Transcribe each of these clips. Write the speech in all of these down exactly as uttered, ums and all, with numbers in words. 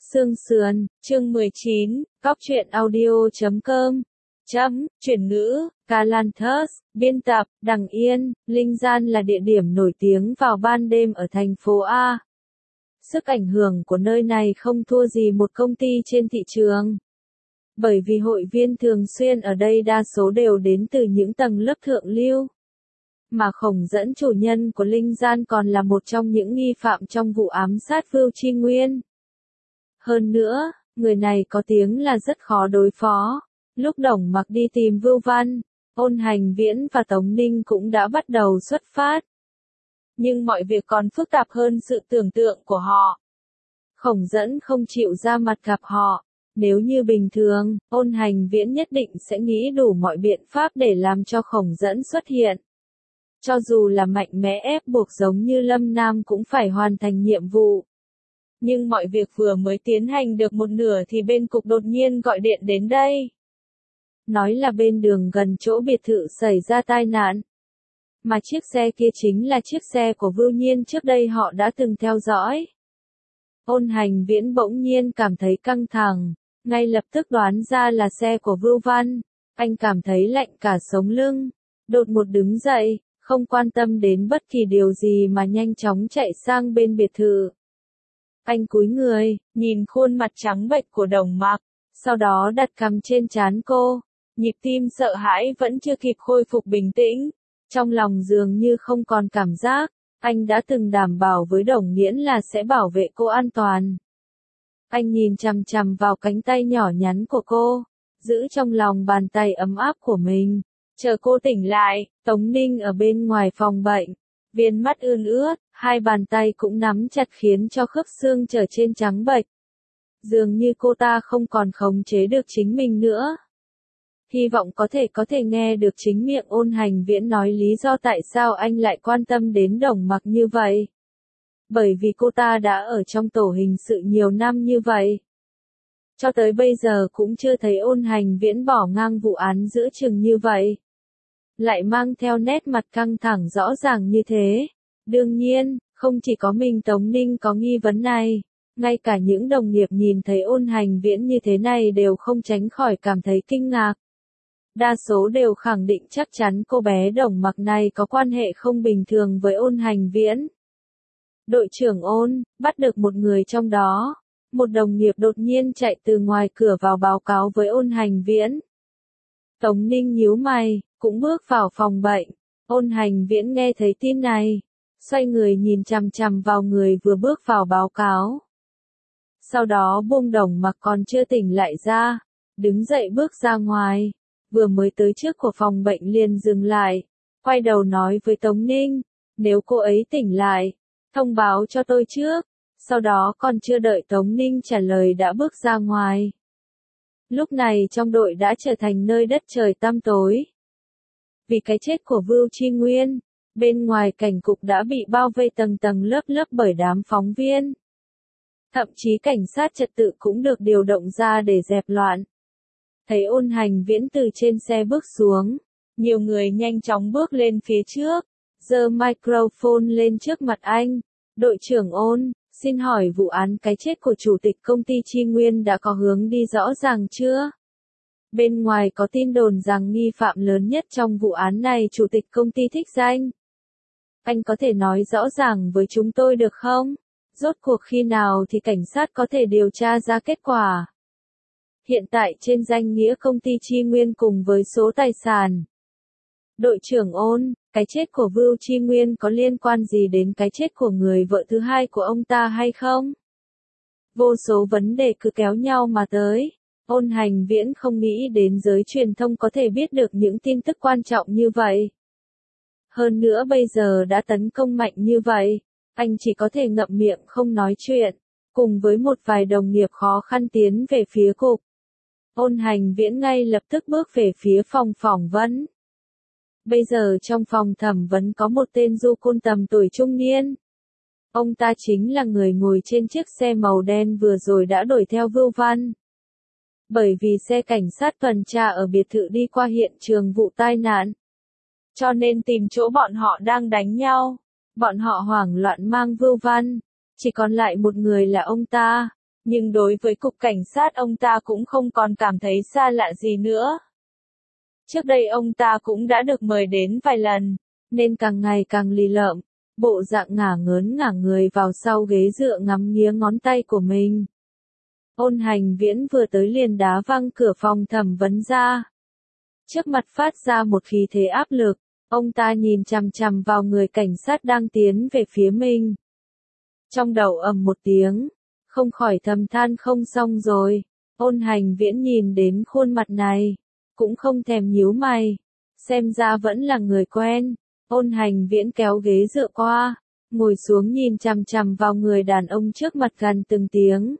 Sương Sườn, chương mười chín, Cóc truyện audio chấm com. Chấm, chuyển ngữ, Calanthus, biên tập, Đằng Yên, Linh Gian là địa điểm nổi tiếng vào ban đêm ở thành phố A. Sức ảnh hưởng của nơi này không thua gì một công ty trên thị trường. Bởi vì hội viên thường xuyên ở đây đa số đều đến từ những tầng lớp thượng lưu. Mà Khổng Dẫn chủ nhân của Linh Gian còn là một trong những nghi phạm trong vụ ám sát Vưu Tri Nguyên. Hơn nữa, người này có tiếng là rất khó đối phó. Lúc Đồng Mặc đi tìm Vưu Văn, Ôn Hành Viễn và Tống Ninh cũng đã bắt đầu xuất phát. Nhưng mọi việc còn phức tạp hơn sự tưởng tượng của họ. Khổng Dẫn không chịu ra mặt gặp họ. Nếu như bình thường, Ôn Hành Viễn nhất định sẽ nghĩ đủ mọi biện pháp để làm cho Khổng Dẫn xuất hiện. Cho dù là mạnh mẽ ép buộc giống như Lâm Nam cũng phải hoàn thành nhiệm vụ. Nhưng mọi việc vừa mới tiến hành được một nửa thì bên cục đột nhiên gọi điện đến đây. Nói là bên đường gần chỗ biệt thự xảy ra tai nạn. Mà chiếc xe kia chính là chiếc xe của Vưu Nhiên trước đây họ đã từng theo dõi. Ôn Hành Viễn bỗng nhiên cảm thấy căng thẳng, ngay lập tức đoán ra là xe của Vưu Văn. Anh cảm thấy lạnh cả sống lưng, đột ngột đứng dậy, không quan tâm đến bất kỳ điều gì mà nhanh chóng chạy sang bên biệt thự. Anh cúi người, nhìn khuôn mặt trắng bệch của Đồng Mặc, sau đó đặt cằm trên trán cô, nhịp tim sợ hãi vẫn chưa kịp khôi phục bình tĩnh, trong lòng dường như không còn cảm giác, anh đã từng đảm bảo với Đồng Nghiễn là sẽ bảo vệ cô an toàn. Anh nhìn chằm chằm vào cánh tay nhỏ nhắn của cô, giữ trong lòng bàn tay ấm áp của mình, chờ cô tỉnh lại. Tống Ninh ở bên ngoài phòng bệnh, viên mắt ươn ướt, hai bàn tay cũng nắm chặt khiến cho khớp xương trở trên trắng bệch. Dường như cô ta không còn khống chế được chính mình nữa. Hy vọng có thể có thể nghe được chính miệng Ôn Hành Viễn nói lý do tại sao anh lại quan tâm đến Đồng Mặc như vậy. Bởi vì cô ta đã ở trong tổ hình sự nhiều năm như vậy. Cho tới bây giờ cũng chưa thấy Ôn Hành Viễn bỏ ngang vụ án giữa chừng như vậy. Lại mang theo nét mặt căng thẳng rõ ràng như thế. Đương nhiên, không chỉ có mình Tống Ninh có nghi vấn này, ngay cả những đồng nghiệp nhìn thấy Ôn Hành Viễn như thế này đều không tránh khỏi cảm thấy kinh ngạc. Đa số đều khẳng định chắc chắn cô bé Đồng Mặc này có quan hệ không bình thường với Ôn Hành Viễn. Đội trưởng Ôn, bắt được một người trong đó. Một đồng nghiệp đột nhiên chạy từ ngoài cửa vào báo cáo với Ôn Hành Viễn. Tống Ninh nhíu mày, cũng bước vào phòng bệnh. Ôn Hành Viễn nghe thấy tin này, xoay người nhìn chằm chằm vào người vừa bước vào báo cáo. Sau đó buông Đồng Mặc còn chưa tỉnh lại ra, đứng dậy bước ra ngoài, vừa mới tới trước của phòng bệnh liền dừng lại, quay đầu nói với Tống Ninh, nếu cô ấy tỉnh lại, thông báo cho tôi trước. Sau đó còn chưa đợi Tống Ninh trả lời đã bước ra ngoài. Lúc này trong đội đã trở thành nơi đất trời tăm tối. Vì cái chết của Vưu Tri Nguyên, bên ngoài cảnh cục đã bị bao vây tầng tầng lớp lớp bởi đám phóng viên. Thậm chí cảnh sát trật tự cũng được điều động ra để dẹp loạn. Thấy Ôn Hành Viễn từ trên xe bước xuống, nhiều người nhanh chóng bước lên phía trước, giơ microphone lên trước mặt anh. Đội trưởng Ôn, xin hỏi vụ án cái chết của chủ tịch công ty Tri Nguyên đã có hướng đi rõ ràng chưa? Bên ngoài có tin đồn rằng nghi phạm lớn nhất trong vụ án này chủ tịch công ty Thích Danh. Anh có thể nói rõ ràng với chúng tôi được không? Rốt cuộc khi nào thì cảnh sát có thể điều tra ra kết quả? Hiện tại trên danh nghĩa công ty Tri Nguyên cùng với số tài sản. Đội trưởng Ôn, cái chết của Vưu Tri Nguyên có liên quan gì đến cái chết của người vợ thứ hai của ông ta hay không? Vô số vấn đề cứ kéo nhau mà tới. Ôn Hành Viễn không nghĩ đến giới truyền thông có thể biết được những tin tức quan trọng như vậy. Hơn nữa bây giờ đã tấn công mạnh như vậy, anh chỉ có thể ngậm miệng không nói chuyện, cùng với một vài đồng nghiệp khó khăn tiến về phía cục. Ôn Hành Viễn ngay lập tức bước về phía phòng phỏng vấn. Bây giờ trong phòng thẩm vấn có một tên du côn tầm tuổi trung niên. Ông ta chính là người ngồi trên chiếc xe màu đen vừa rồi đã đuổi theo Vưu Văn. Bởi vì xe cảnh sát tuần tra ở biệt thự đi qua hiện trường vụ tai nạn, cho nên tìm chỗ bọn họ đang đánh nhau. Bọn họ hoảng loạn mang Vưu Văn, chỉ còn lại một người là ông ta. nhưng đối với cục cảnh sát ông ta cũng không còn cảm thấy xa lạ gì nữa. Trước đây ông ta cũng đã được mời đến vài lần, nên càng ngày càng lì lợm, bộ dạng ngả ngớn ngả người vào sau ghế dựa ngắm nghía ngón tay của mình. Ôn Hành Viễn vừa tới liền đá văng cửa phòng thẩm vấn ra. Trước mặt phát ra một khí thế áp lực, ông ta nhìn chằm chằm vào người cảnh sát đang tiến về phía mình. Trong đầu ầm một tiếng, không khỏi thầm than không xong rồi. Ôn Hành Viễn nhìn đến khuôn mặt này, cũng không thèm nhíu mày, xem ra vẫn là người quen. Ôn Hành Viễn kéo ghế dựa qua, ngồi xuống nhìn chằm chằm vào người đàn ông trước mặt gần từng tiếng.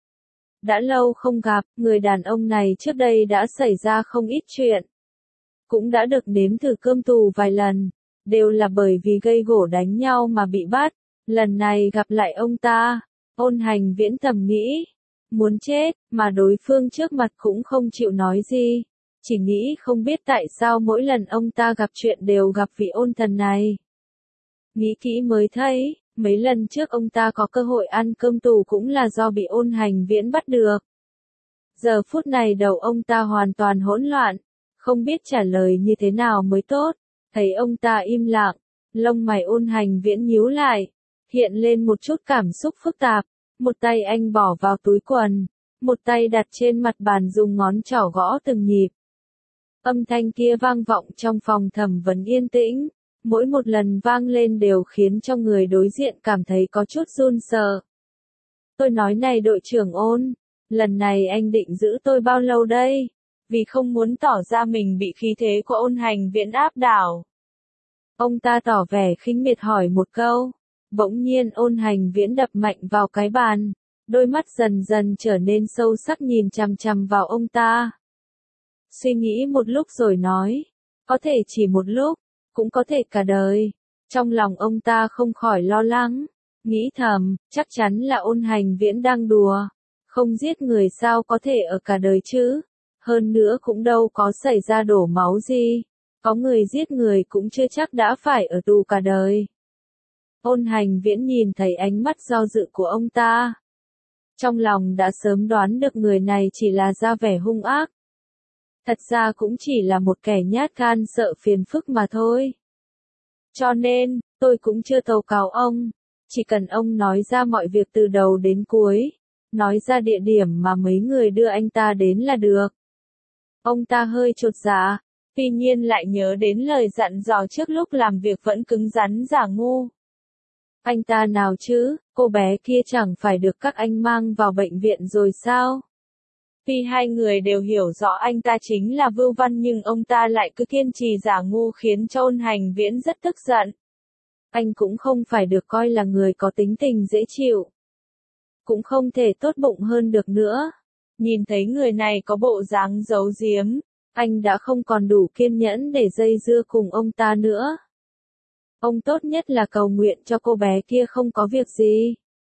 Đã lâu không gặp, người đàn ông này trước đây đã xảy ra không ít chuyện. Cũng đã được nếm thử cơm tù vài lần, đều là bởi vì gây gổ đánh nhau mà bị bắt. Lần này gặp lại ông ta, Ôn Hành Viễn thầm nghĩ, muốn chết, mà đối phương trước mặt cũng không chịu nói gì. Chỉ nghĩ không biết tại sao mỗi lần ông ta gặp chuyện đều gặp vị ôn thần này. Nghĩ kỹ mới thấy, mấy lần trước ông ta có cơ hội ăn cơm tù cũng là do bị Ôn Hành Viễn bắt được. Giờ phút này đầu ông ta hoàn toàn hỗn loạn, không biết trả lời như thế nào mới tốt. Thấy ông ta im lặng, lông mày Ôn Hành Viễn nhíu lại, hiện lên một chút cảm xúc phức tạp. Một tay anh bỏ vào túi quần, một tay đặt trên mặt bàn dùng ngón trỏ gõ từng nhịp. Âm thanh kia vang vọng trong phòng thẩm vấn yên tĩnh, mỗi một lần vang lên đều khiến cho người đối diện cảm thấy có chút run sợ. Tôi nói này đội trưởng Ôn, lần này anh định giữ tôi bao lâu đây? Vì không muốn tỏ ra mình bị khí thế của Ôn Hành Viễn áp đảo. Ông ta tỏ vẻ khinh miệt hỏi một câu, bỗng nhiên Ôn Hành Viễn đập mạnh vào cái bàn, đôi mắt dần dần trở nên sâu sắc nhìn chằm chằm vào ông ta. Suy nghĩ một lúc rồi nói, có thể chỉ một lúc, cũng có thể cả đời. Trong lòng ông ta không khỏi lo lắng, nghĩ thầm, chắc chắn là Ôn Hành Viễn đang đùa. Không giết người sao có thể ở cả đời chứ? Hơn nữa cũng đâu có xảy ra đổ máu gì. Có người giết người cũng chưa chắc đã phải ở tù cả đời. Ôn Hành Viễn nhìn thấy ánh mắt do dự của ông ta. Trong lòng đã sớm đoán được người này chỉ là ra vẻ hung ác. Thật ra cũng chỉ là một kẻ nhát gan sợ phiền phức mà thôi. Cho nên, tôi cũng chưa tố cáo ông. Chỉ cần ông nói ra mọi việc từ đầu đến cuối. Nói ra địa điểm mà mấy người đưa anh ta đến là được. Ông ta hơi chột dạ, tuy nhiên lại nhớ đến lời dặn dò trước lúc làm việc vẫn cứng rắn giả ngu. Anh ta nào chứ, cô bé kia chẳng phải được các anh mang vào bệnh viện rồi sao? Tuy hai người đều hiểu rõ anh ta chính là Vưu Văn nhưng ông ta lại cứ kiên trì giả ngu khiến cho Ôn Hành Viễn rất tức giận. Anh cũng không phải được coi là người có tính tình dễ chịu. Cũng không thể tốt bụng hơn được nữa. Nhìn thấy người này có bộ dáng giấu giếm, anh đã không còn đủ kiên nhẫn để dây dưa cùng ông ta nữa. Ông tốt nhất là cầu nguyện cho cô bé kia không có việc gì.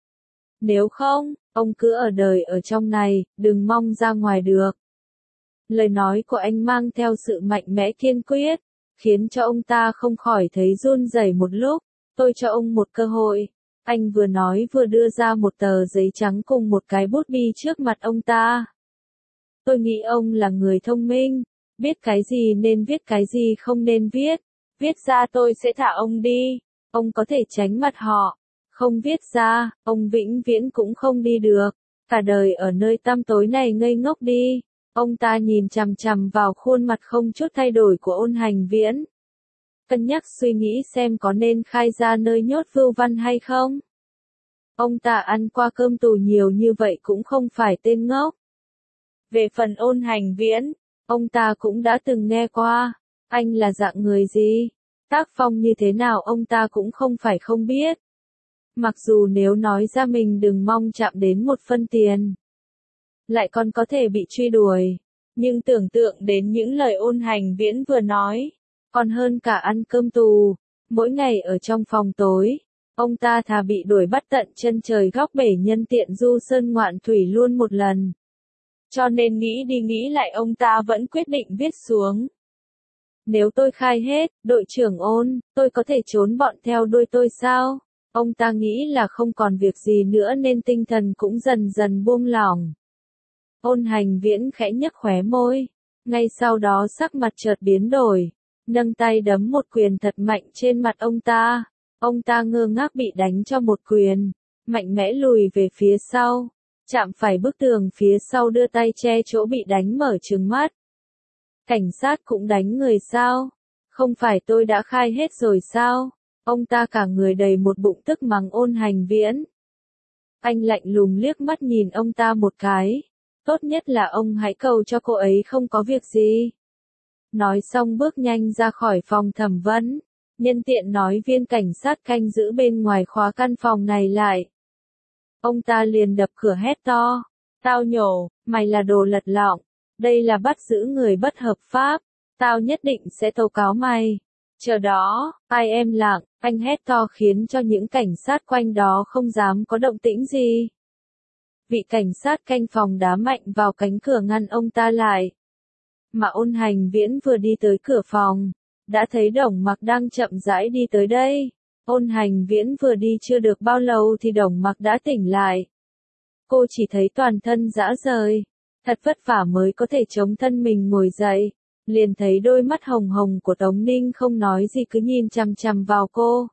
Nếu không, ông cứ ở đời ở trong này, đừng mong ra ngoài được. Lời nói của anh mang theo sự mạnh mẽ kiên quyết, khiến cho ông ta không khỏi thấy run rẩy một lúc. Tôi cho ông một cơ hội. Anh vừa nói vừa đưa ra một tờ giấy trắng cùng một cái bút bi trước mặt ông ta. Tôi nghĩ ông là người thông minh, biết cái gì nên viết cái gì không nên viết. Viết ra tôi sẽ thả ông đi, ông có thể tránh mặt họ. Không viết ra, ông vĩnh viễn cũng không đi được. Cả đời ở nơi tăm tối này ngây ngốc đi. Ông ta nhìn chằm chằm vào khuôn mặt không chút thay đổi của Ôn Hành Viễn. Cân nhắc suy nghĩ xem có nên khai ra nơi nhốt Vưu Văn hay không. Ông ta ăn qua cơm tù nhiều như vậy cũng không phải tên ngốc. Về phần Ôn Hành Viễn, ông ta cũng đã từng nghe qua. Anh là dạng người gì? Tác phong như thế nào ông ta cũng không phải không biết. Mặc dù nếu nói ra mình đừng mong chạm đến một phân tiền. Lại còn có thể bị truy đuổi. Nhưng tưởng tượng đến những lời Ôn Hành Viễn vừa nói. Còn hơn cả ăn cơm tù. Mỗi ngày ở trong phòng tối. Ông ta thà bị đuổi bắt tận chân trời góc bể nhân tiện du sơn ngoạn thủy luôn một lần. Cho nên nghĩ đi nghĩ lại ông ta vẫn quyết định viết xuống. Nếu tôi khai hết, đội trưởng Ôn, tôi có thể trốn bọn theo đuôi tôi sao? Ông ta nghĩ là không còn việc gì nữa nên tinh thần cũng dần dần buông lỏng. Ôn Hành Viễn khẽ nhếch khóe môi, ngay sau đó sắc mặt chợt biến đổi, nâng tay đấm một quyền thật mạnh trên mặt ông ta. Ông ta ngơ ngác bị đánh cho một quyền, mạnh mẽ lùi về phía sau, chạm phải bức tường phía sau đưa tay che chỗ bị đánh mở trừng mắt. Cảnh sát cũng đánh người sao? Không phải tôi đã khai hết rồi sao? Ông ta cả người đầy một bụng tức mắng Ôn Hành Viễn. Anh lạnh lùng liếc mắt nhìn ông ta một cái. Tốt nhất là ông hãy cầu cho cô ấy không có việc gì. Nói xong bước nhanh ra khỏi phòng thẩm vấn. Nhân tiện nói viên cảnh sát canh giữ bên ngoài khóa căn phòng này lại. Ông ta liền đập cửa hét to. Tao nhổ, mày là đồ lật lọng. Đây là bắt giữ người bất hợp pháp. Tao nhất định sẽ tố cáo mày. Chờ đó, ai em lặng, anh hét to khiến cho những cảnh sát quanh đó không dám có động tĩnh gì. Vị cảnh sát canh phòng đá mạnh vào cánh cửa ngăn ông ta lại. Mà Ôn Hành Viễn vừa đi tới cửa phòng, đã thấy Đồng Mặc đang chậm rãi đi tới đây. Ôn Hành Viễn vừa đi chưa được bao lâu thì Đồng Mặc đã tỉnh lại. Cô chỉ thấy toàn thân rã rời, thật vất vả mới có thể chống thân mình ngồi dậy. Liền thấy đôi mắt hồng hồng của Tống Ninh không nói gì cứ nhìn chằm chằm vào cô.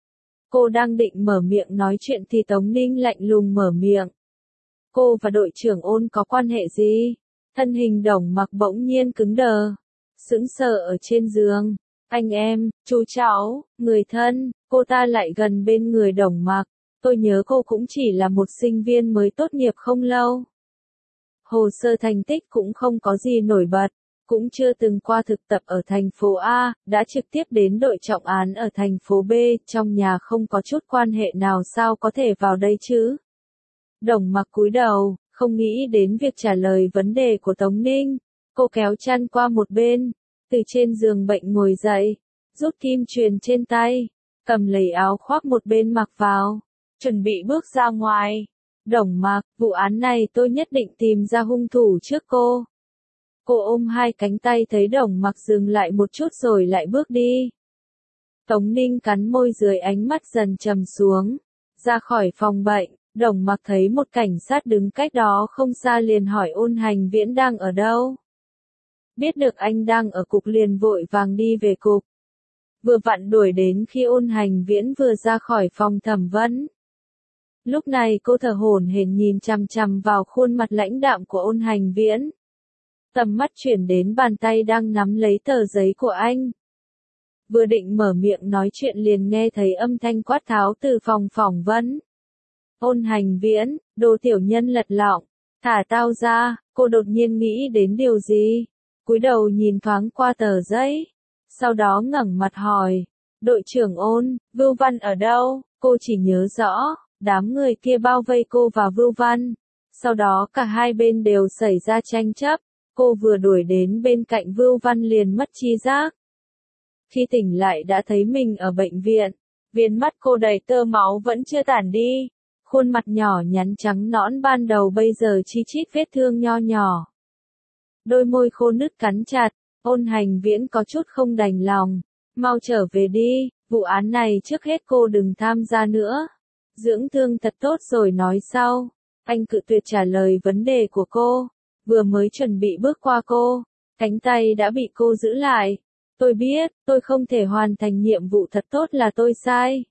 Cô đang định mở miệng nói chuyện thì Tống Ninh lạnh lùng mở miệng. Cô và đội trưởng Ôn có quan hệ gì? Thân hình Đồng Mặc bỗng nhiên cứng đờ, sững sờ ở trên giường. Anh em, chú cháu, người thân, cô ta lại gần bên người Đồng Mặc. Tôi nhớ cô cũng chỉ là một sinh viên mới tốt nghiệp không lâu. Hồ sơ thành tích cũng không có gì nổi bật. Cũng chưa từng qua thực tập ở thành phố A, đã trực tiếp đến đội trọng án ở thành phố B, trong nhà không có chút quan hệ nào sao có thể vào đây chứ? Đồng Mặc cúi đầu, không nghĩ đến việc trả lời vấn đề của Tống Ninh. Cô kéo chăn qua một bên, từ trên giường bệnh ngồi dậy, rút kim chuyền trên tay, cầm lấy áo khoác một bên mặc vào, chuẩn bị bước ra ngoài. Đồng Mặc, vụ án này tôi nhất định tìm ra hung thủ trước cô. Cô ôm hai cánh tay thấy Đồng Mặc dừng lại một chút rồi lại bước đi. Tống Ninh cắn môi dưới ánh mắt dần trầm xuống. Ra khỏi phòng bệnh, Đồng Mặc thấy một cảnh sát đứng cách đó không xa liền hỏi Ôn Hành Viễn đang ở đâu. Biết được anh đang ở cục liền vội vàng đi về cục. Vừa vặn đuổi đến khi Ôn Hành Viễn vừa ra khỏi phòng thẩm vấn. Lúc này cô thở hổn hển nhìn chằm chằm vào khuôn mặt lãnh đạm của Ôn Hành Viễn. Tầm mắt chuyển đến bàn tay đang nắm lấy tờ giấy của anh. Vừa định mở miệng nói chuyện liền nghe thấy âm thanh quát tháo từ phòng phỏng vấn. Ôn Hành Viễn, đồ tiểu nhân lật lọng, thả tao ra. Cô đột nhiên nghĩ đến điều gì, cúi đầu nhìn thoáng qua tờ giấy, sau đó ngẩng mặt hỏi, đội trưởng Ôn, Vưu Văn ở đâu? Cô chỉ nhớ rõ, đám người kia bao vây cô và Vưu Văn, sau đó cả hai bên đều xảy ra tranh chấp. Cô vừa đuổi đến bên cạnh Vưu Văn liền mất tri giác. Khi tỉnh lại đã thấy mình ở bệnh viện, viên mắt cô đầy tơ máu vẫn chưa tản đi. Khuôn mặt nhỏ nhắn trắng nõn ban đầu bây giờ chi chít vết thương nho nhỏ. Đôi môi khô nứt cắn chặt, Ôn Hành Viễn có chút không đành lòng. Mau trở về đi, vụ án này trước hết cô đừng tham gia nữa. Dưỡng thương thật tốt rồi nói sau. Anh cự tuyệt trả lời vấn đề của cô. Vừa mới chuẩn bị bước qua cô, cánh tay đã bị cô giữ lại. Tôi biết, tôi không thể hoàn thành nhiệm vụ thật tốt là tôi sai.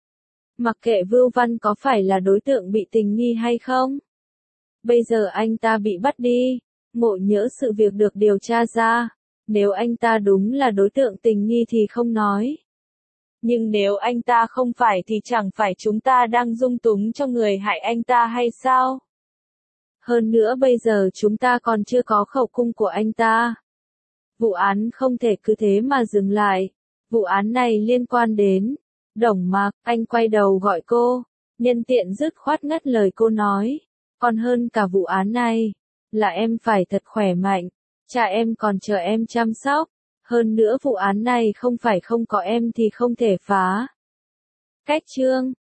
Mặc kệ Vưu Văn có phải là đối tượng bị tình nghi hay không. Bây giờ anh ta bị bắt đi, ngộ nhỡ sự việc được điều tra ra. Nếu anh ta đúng là đối tượng tình nghi thì không nói. Nhưng nếu anh ta không phải thì chẳng phải chúng ta đang dung túng cho người hại anh ta hay sao? Hơn nữa bây giờ chúng ta còn chưa có khẩu cung của anh ta. Vụ án không thể cứ thế mà dừng lại. Vụ án này liên quan đến Đồng Mặc. Anh quay đầu gọi cô, nhân tiện dứt khoát ngắt lời cô nói. Còn hơn cả vụ án này, là em phải thật khỏe mạnh. Cha em còn chờ em chăm sóc. Hơn nữa vụ án này không phải không có em thì không thể phá. Cách chương